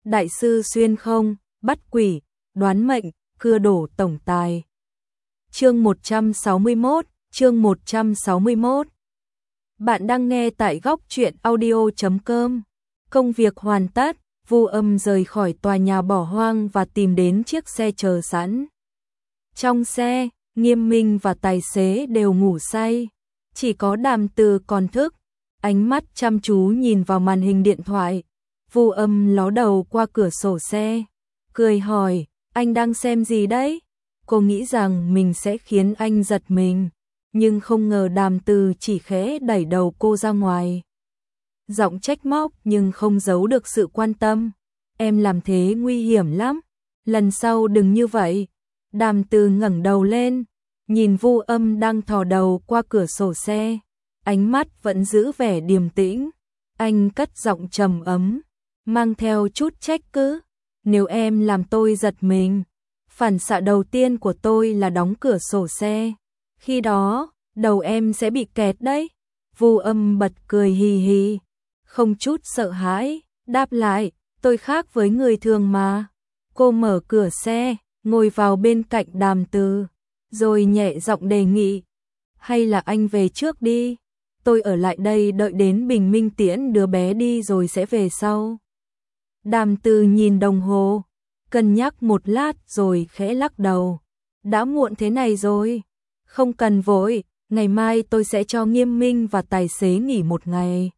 đại sư xuyên không, bắt quỷ, đoán mệnh, cưa đổ tổng tài. Chương 161, chương 161. Bạn đang nghe tại góc truyện audio.com. Công việc hoàn tất, Vu Âm rời khỏi tòa nhà bỏ hoang và tìm đến chiếc xe chờ sẵn. Trong xe, Nghiêm Minh và tài xế đều ngủ say, chỉ có Đàm Từ còn thức, ánh mắt chăm chú nhìn vào màn hình điện thoại. Vu Âm ló đầu qua cửa sổ xe, cười hỏi, anh đang xem gì đấy? Cô nghĩ rằng mình sẽ khiến anh giật mình, nhưng không ngờ Đàm Từ chỉ khẽ đẩy đầu cô ra ngoài. Giọng trách móc nhưng không giấu được sự quan tâm. Em làm thế nguy hiểm lắm, lần sau đừng như vậy. Đàm Từ ngẩng đầu lên, nhìn Vu Âm đang thò đầu qua cửa sổ xe, ánh mắt vẫn giữ vẻ điềm tĩnh. Anh cất giọng trầm ấm, mang theo chút trách cứ. Nếu em làm tôi giật mình, phản xạ đầu tiên của tôi là đóng cửa sổ xe. Khi đó, đầu em sẽ bị kẹt đấy. Vu Âm bật cười hì hì, không chút sợ hãi, đáp lại, tôi khác với người thường mà. Cô mở cửa xe, ngồi vào bên cạnh Đàm Từ, rồi nhẹ giọng đề nghị, hay là anh về trước đi, tôi ở lại đây đợi đến bình minh tiễn đứa bé đi rồi sẽ về sau. Đàm Từ nhìn đồng hồ, cân nhắc một lát rồi khẽ lắc đầu, đã muộn thế này rồi, không cần vội, ngày mai tôi sẽ cho Nghiêm Minh và tài xế nghỉ một ngày.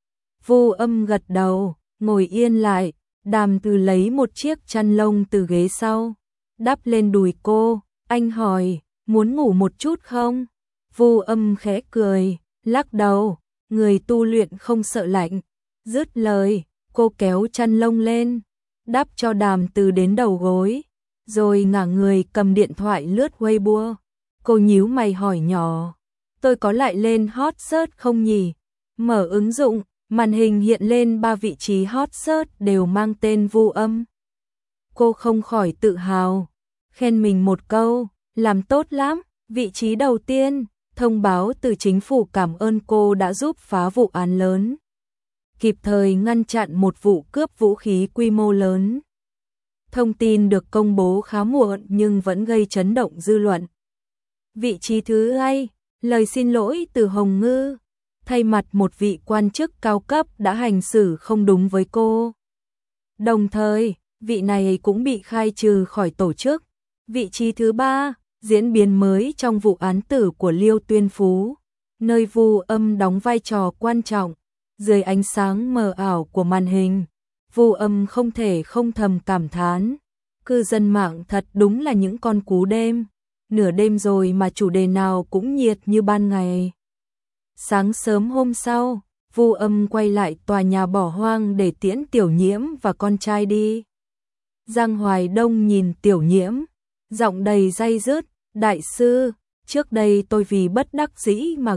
Vu Âm gật đầu, ngồi yên lại. Đàm Từ lấy một chiếc chăn lông từ ghế sau, đắp lên đùi cô. Anh hỏi, muốn ngủ một chút không? Vu Âm khẽ cười, lắc đầu, người tu luyện không sợ lạnh. Dứt lời, cô kéo chăn lông lên, đắp cho Đàm Từ đến đầu gối, rồi ngả người cầm điện thoại lướt Weibo. Cô nhíu mày hỏi nhỏ, tôi có lại lên hot search không nhỉ? Mở ứng dụng, màn hình hiện lên 3 vị trí hot search đều mang tên Vu Âm. Cô không khỏi tự hào, khen mình một câu, làm tốt lắm. Vị trí đầu tiên, thông báo từ chính phủ cảm ơn cô đã giúp phá vụ án lớn, kịp thời ngăn chặn một vụ cướp vũ khí quy mô lớn. Thông tin được công bố khá muộn nhưng vẫn gây chấn động dư luận. Vị trí thứ hai, lời xin lỗi từ Hồng Ngư, thay mặt một vị quan chức cao cấp đã hành xử không đúng với cô. Đồng thời, vị này cũng bị khai trừ khỏi tổ chức. Vị trí thứ ba, diễn biến mới trong vụ án tử của Liêu Tuyên Phú, nơi Vu Âm đóng vai trò quan trọng. Dưới ánh sáng mờ ảo của màn hình, Vu Âm không thể không thầm cảm thán, cư dân mạng thật đúng là những con cú đêm. Nửa đêm rồi mà chủ đề nào cũng nhiệt như ban ngày. Sáng sớm hôm sau, Vu Âm quay lại tòa nhà bỏ hoang để tiễn Tiểu Nhiễm và con trai đi. Giang Hoài Đông nhìn Tiểu Nhiễm, giọng đầy day dứt, đại sư, trước đây tôi vì bất đắc dĩ mà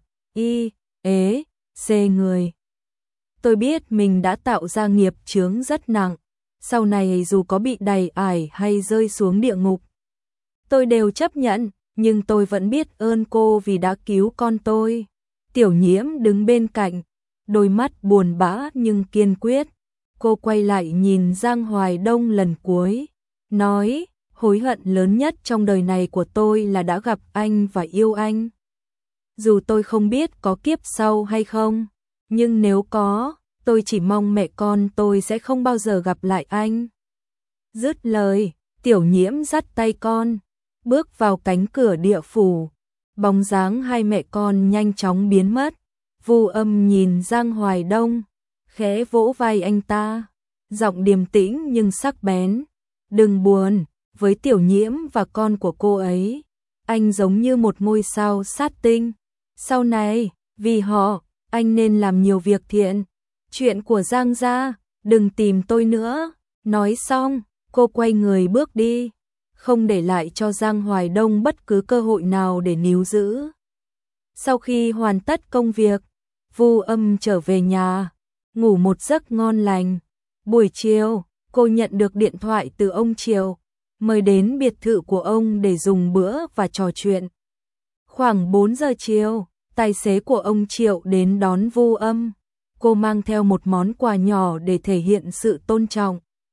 C người. Tôi biết mình đã tạo ra nghiệp chướng rất nặng, sau này dù có bị đày ải hay rơi xuống địa ngục, tôi đều chấp nhận, nhưng tôi vẫn biết ơn cô vì đã cứu con tôi. Tiểu Nhiễm đứng bên cạnh, đôi mắt buồn bã nhưng kiên quyết. Cô quay lại nhìn Giang Hoài Đông lần cuối, nói, hối hận lớn nhất trong đời này của tôi là đã gặp anh và yêu anh. Dù tôi không biết có kiếp sau hay không, nhưng nếu có, tôi chỉ mong mẹ con tôi sẽ không bao giờ gặp lại anh. Dứt lời, Tiểu Nhiễm dắt tay con, bước vào cánh cửa địa phủ. Bóng dáng hai mẹ con nhanh chóng biến mất. Vu Âm nhìn Giang Hoài Đông, khẽ vỗ vai anh ta, giọng điềm tĩnh nhưng sắc bén. Đừng buồn, với Tiểu Nhiễm và con của cô ấy, anh giống như một ngôi sao sát tinh. Sau này, vì họ, anh nên làm nhiều việc thiện. Chuyện của Giang gia, đừng tìm tôi nữa. Nói xong, cô quay người bước đi, không để lại cho Giang Hoài Đông bất cứ cơ hội nào để níu giữ. Sau khi hoàn tất công việc, Vu Âm trở về nhà, ngủ một giấc ngon lành. Buổi chiều, cô nhận được điện thoại từ ông Triệu, mời đến biệt thự của ông để dùng bữa và trò chuyện. Khoảng 4 giờ chiều, tài xế của ông Triệu đến đón Vu Âm. Cô mang theo một món quà nhỏ để thể hiện sự tôn trọng.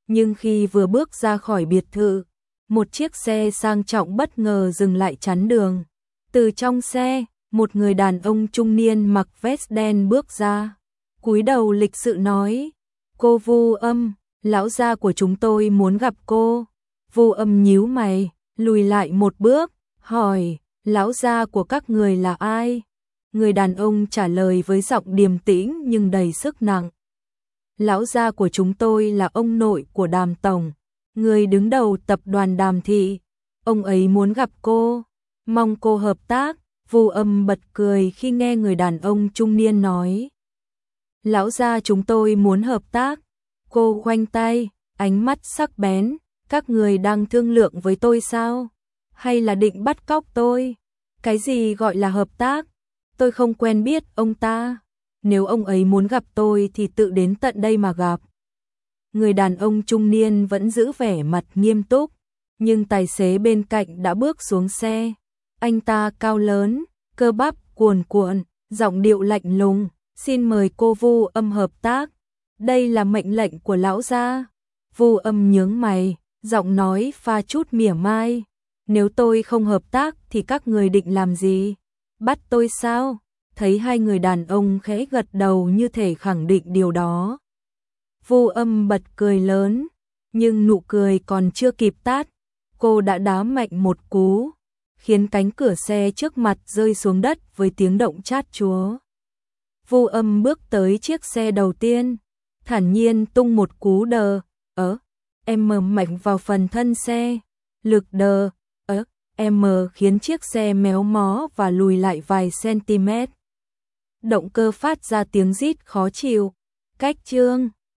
Nhưng khi vừa bước ra khỏi biệt thự, một chiếc xe sang trọng bất ngờ dừng lại chắn đường. Từ trong xe, một người đàn ông trung niên mặc vest đen bước ra, cúi đầu lịch sự nói: "Cô Vu Âm, lão gia của chúng tôi muốn gặp cô." Vu Âm nhíu mày, lùi lại một bước, hỏi: "Lão gia của các người là ai?" Người đàn ông trả lời với giọng điềm tĩnh nhưng đầy sức nặng: "Lão gia của chúng tôi là ông nội của Đàm tổng, người đứng đầu tập đoàn Đàm thị. Ông ấy muốn gặp cô, mong cô hợp tác." Vu Âm bật cười khi nghe người đàn ông trung niên nói: "Lão gia chúng tôi muốn hợp tác." Cô khoanh tay, ánh mắt sắc bén: "Các người đang thương lượng với tôi sao? Hay là định bắt cóc tôi? Cái gì gọi là hợp tác? Tôi không quen biết ông ta. Nếu ông ấy muốn gặp tôi thì tự đến tận đây mà gặp." Người đàn ông trung niên vẫn giữ vẻ mặt nghiêm túc, nhưng tài xế bên cạnh đã bước xuống xe. Anh ta cao lớn, cơ bắp cuồn cuộn, giọng điệu lạnh lùng: "Xin mời cô Vu Âm hợp tác. Đây là mệnh lệnh của lão gia." Vu Âm nhướng mày, giọng nói pha chút mỉa mai: "Nếu tôi không hợp tác thì các người định làm gì? Bắt tôi sao?" Thấy hai người đàn ông khẽ gật đầu như thể khẳng định điều đó, Vu Âm bật cười lớn, nhưng nụ cười còn chưa kịp tắt, cô đã đá mạnh một cú, khiến cánh cửa xe trước mặt rơi xuống đất với tiếng động chát chúa. Vu Âm bước tới chiếc xe đầu tiên, thản nhiên tung một cú đờ em mạnh vào phần thân xe, lực đờ em khiến chiếc xe méo mó và lùi lại vài cm. Động cơ phát ra tiếng rít khó chịu. Cách chương